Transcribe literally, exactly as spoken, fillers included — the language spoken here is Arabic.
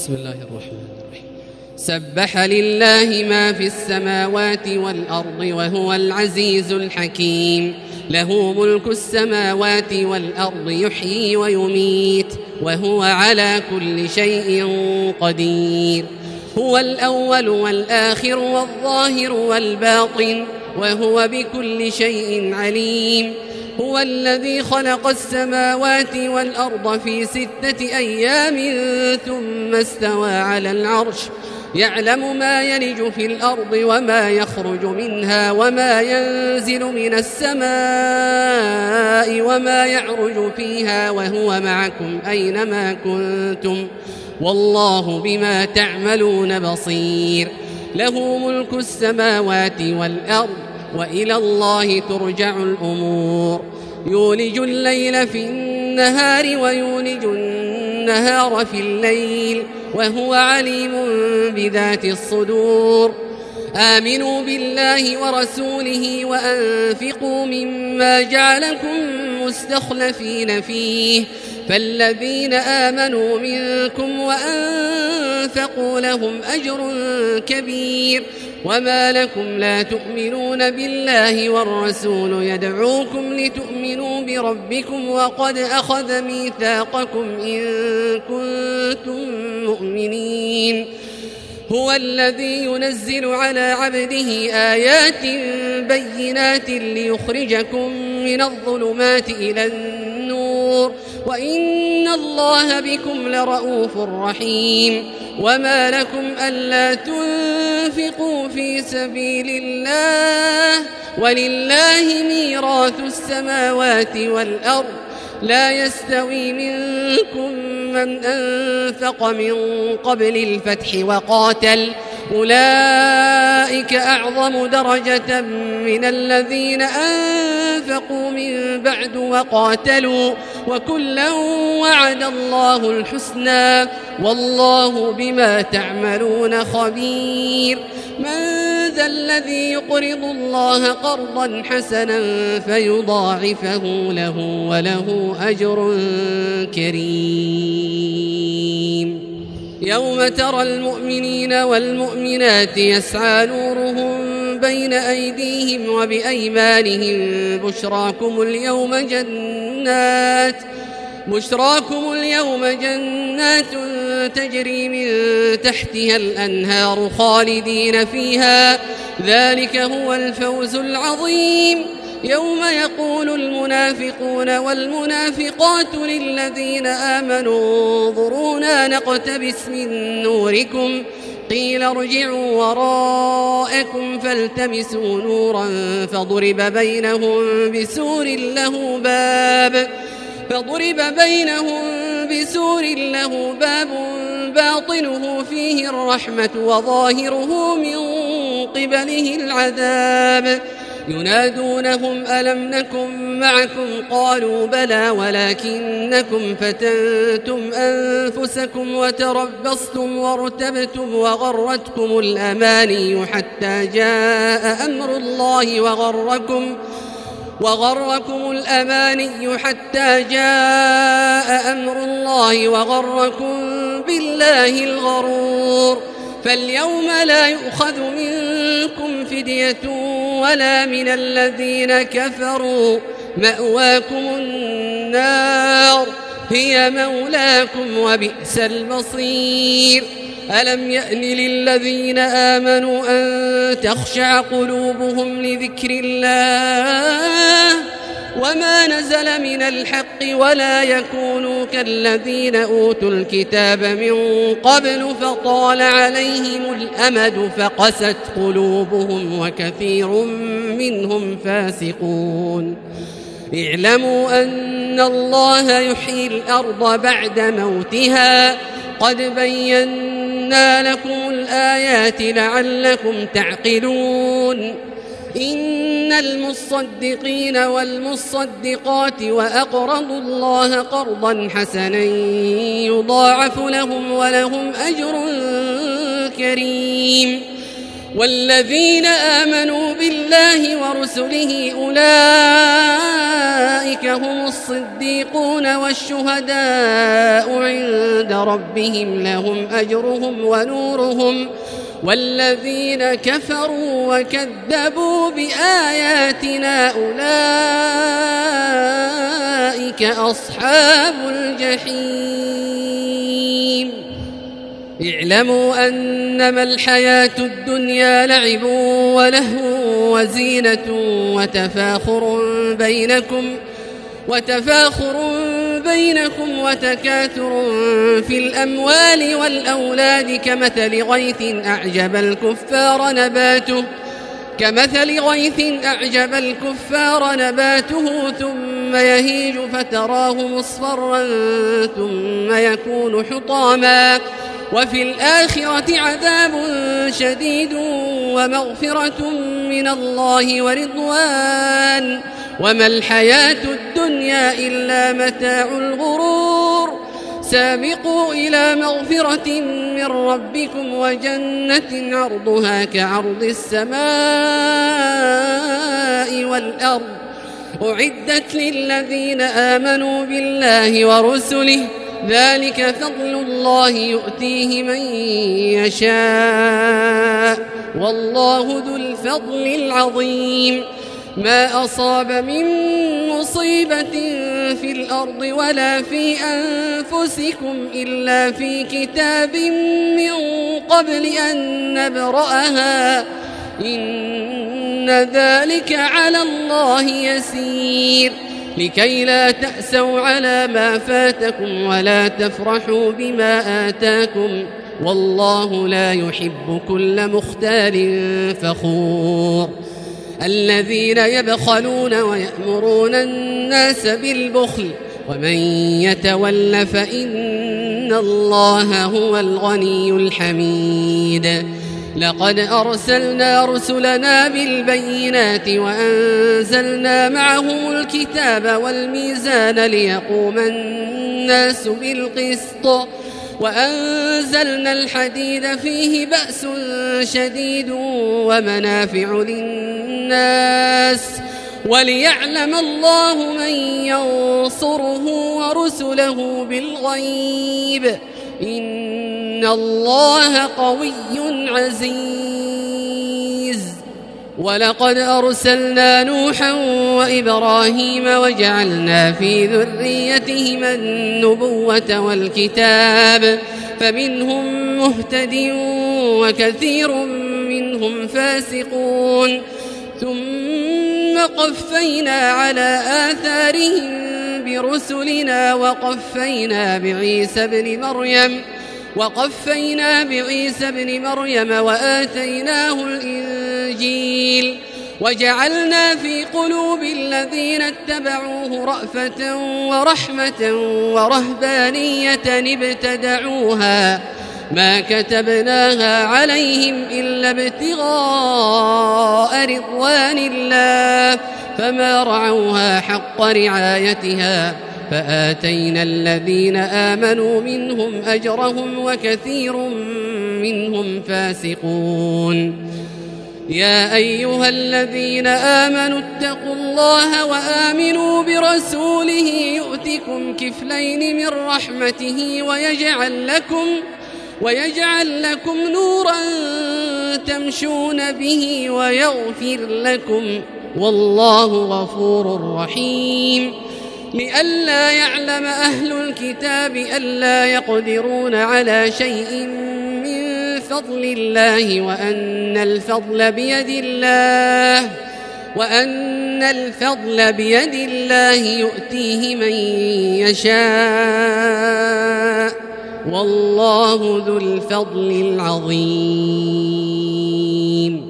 بسم الله الرحمن الرحيم. سبح لله ما في السماوات والأرض وهو العزيز الحكيم. له ملك السماوات والأرض يحيي ويميت وهو على كل شيء قدير. هو الأول والآخر والظاهر والباطن وهو بكل شيء عليم. هو الذي خلق السماوات والأرض في ستة أيام ثم استوى على العرش يعلم ما يلج في الأرض وما يخرج منها وما ينزل من السماء وما يعرج فيها وهو معكم أينما كنتم والله بما تعملون بصير. له ملك السماوات والأرض وإلى الله ترجع الأمور. يولج الليل في النهار ويولج النهار في الليل وهو عليم بذات الصدور. آمنوا بالله ورسوله وأنفقوا مما جعلكم مستخلفين فيه فالذين آمنوا منكم وأنفقوا لهم أجر كبير. وما لكم لا تؤمنون بالله والرسول يدعوكم لتؤمنوا بربكم وقد أخذ ميثاقكم إن كنتم مؤمنين. هو الذي ينزل على عبده آيات بينات ليخرجكم من الظلمات إلى النور وإن الله بكم لرؤوف رحيم. وما لكم ألا تنفقوا في سبيل الله ولله ميراث السماوات والأرض لا يستوي منكم من أنفق من قبل الفتح وقاتل أولئك أعظم درجة من الذين أنفقوا من بعد وقاتلوا وكلا وعد الله الحسنى والله بما تعملون خبير. من ذا الذي يقرض الله قرضا حسنا فيضاعفه له وله أجر كريم. يوم ترى المؤمنين والمؤمنات يسعى نورهم بين أيديهم وبأيمانهم بشراكم اليوم جنات بشراكم اليوم جنات تجري من تحتها الأنهار خالدين فيها ذلك هو الفوز العظيم. يوم يقول المنافقون والمنافقات للذين آمنوا انظرونا نقتبس من نوركم قيل ارجعوا وراءكم فالتمسوا نورا فضرب بينهم بسور له باب فضرب بينهم بسور له باب باطنه فيه الرحمة وظاهره من قبله العذاب. ينادونهم ألم نكن معكم قالوا بلى ولكنكم فتنتم أنفسكم وتربصتم وارتبتم وغرتكم الأماني حتى جاء أمر الله وغركم وغركم الأماني حتى جاء أمر الله وغركم بالله الغرور. فاليوم لا يؤخذ منكم فدية ولا من الذين كفروا مأواكم النار هي مولاكم وبئس المصير. ألم يأن للذين آمنوا أن تخشع قلوبهم لذكر الله وما نزل من الحق ولا يكونوا كالذين أوتوا الكتاب من قبل فطال عليهم الأمد فقست قلوبهم وكثير منهم فاسقون. اعلموا أن الله يحيي الأرض بعد موتها قد بينا لكم الآيات لعلكم تعقلون. إن المصدقين والمصدقات وأقرضوا الله قرضا حسنا يضاعف لهم ولهم أجر كريم. والذين آمنوا بالله ورسله أولئك هم الصديقون والشهداء عند ربهم لهم أجرهم ونورهم والذين كفروا وكذبوا بآياتنا أولئك أصحاب الجحيم اعلموا أنما الحياة الدنيا لعب ولهو وزينة وتفاخر بينكم وتفاخر بينكم وتكاثر في الأموال والأولاد كمثل غيث أعجب الكفار نباته كمثل غيث أعجب الكفار نباته ثم يهيج فتراه مصفرا ثم يكون حطاما وفي الآخرة عذاب شديد ومغفرة من الله ورضوان وما الحياة الدنيا إلا متاع الغرور سابقوا إلى مغفرة من ربكم وجنة عرضها كعرض السماء والأرض أعدت للذين آمنوا بالله ورسله ذلك فضل الله يؤتيه من يشاء والله ذو الفضل العظيم ما أصاب من مصيبة في الأرض ولا في أنفسكم إلا في كتاب من قبل أن نبرأها إن ذلك على الله يسير لكي لا تأسوا على ما فاتكم ولا تفرحوا بما آتاكم والله لا يحب كل مختال فخور الذين يبخلون ويأمرون الناس بالبخل ومن يتول فإن الله هو الغني الحميد لقد أرسلنا رسلنا بالبينات وأنزلنا معهم الكتاب والميزان ليقوم الناس بالقسط وأنزلنا الحديد فيه بأس شديد ومنافع للناس وليعلم الله من ينصره ورسله بالغيب إن الله قوي عزيز ولقد أرسلنا نوحا وإبراهيم وجعلنا في ذريتهما النبوة والكتاب فمنهم مهتد وكثير منهم فاسقون ثم قفينا على آثارهم برسلنا وقفينا بعيسى ابن مريم وقفينا بعيسى ابن مريم وآتيناه الإنجيل وجعلنا في قلوب الذين اتبعوه رأفة ورحمة ورهبانية ابتدعوها ما كتبناها عليهم إلا ابتغاء رضوان الله فما رعوها حق رعايتها فآتينا الذين آمنوا منهم أجرهم وكثير منهم فاسقون يا أيها الذين آمنوا اتقوا الله وآمنوا برسوله يؤتكم كفلين من رحمته ويجعل لكم ويجعل لكم نورا تمشون به ويغفر لكم والله غفور رحيم لئلا يعلم أهل الكتاب ألا يقدرون على شيء من فضل الله وأن الفضل بيد الله وأن الفضل بيد الله يؤتيه من يشاء والله ذو الفضل العظيم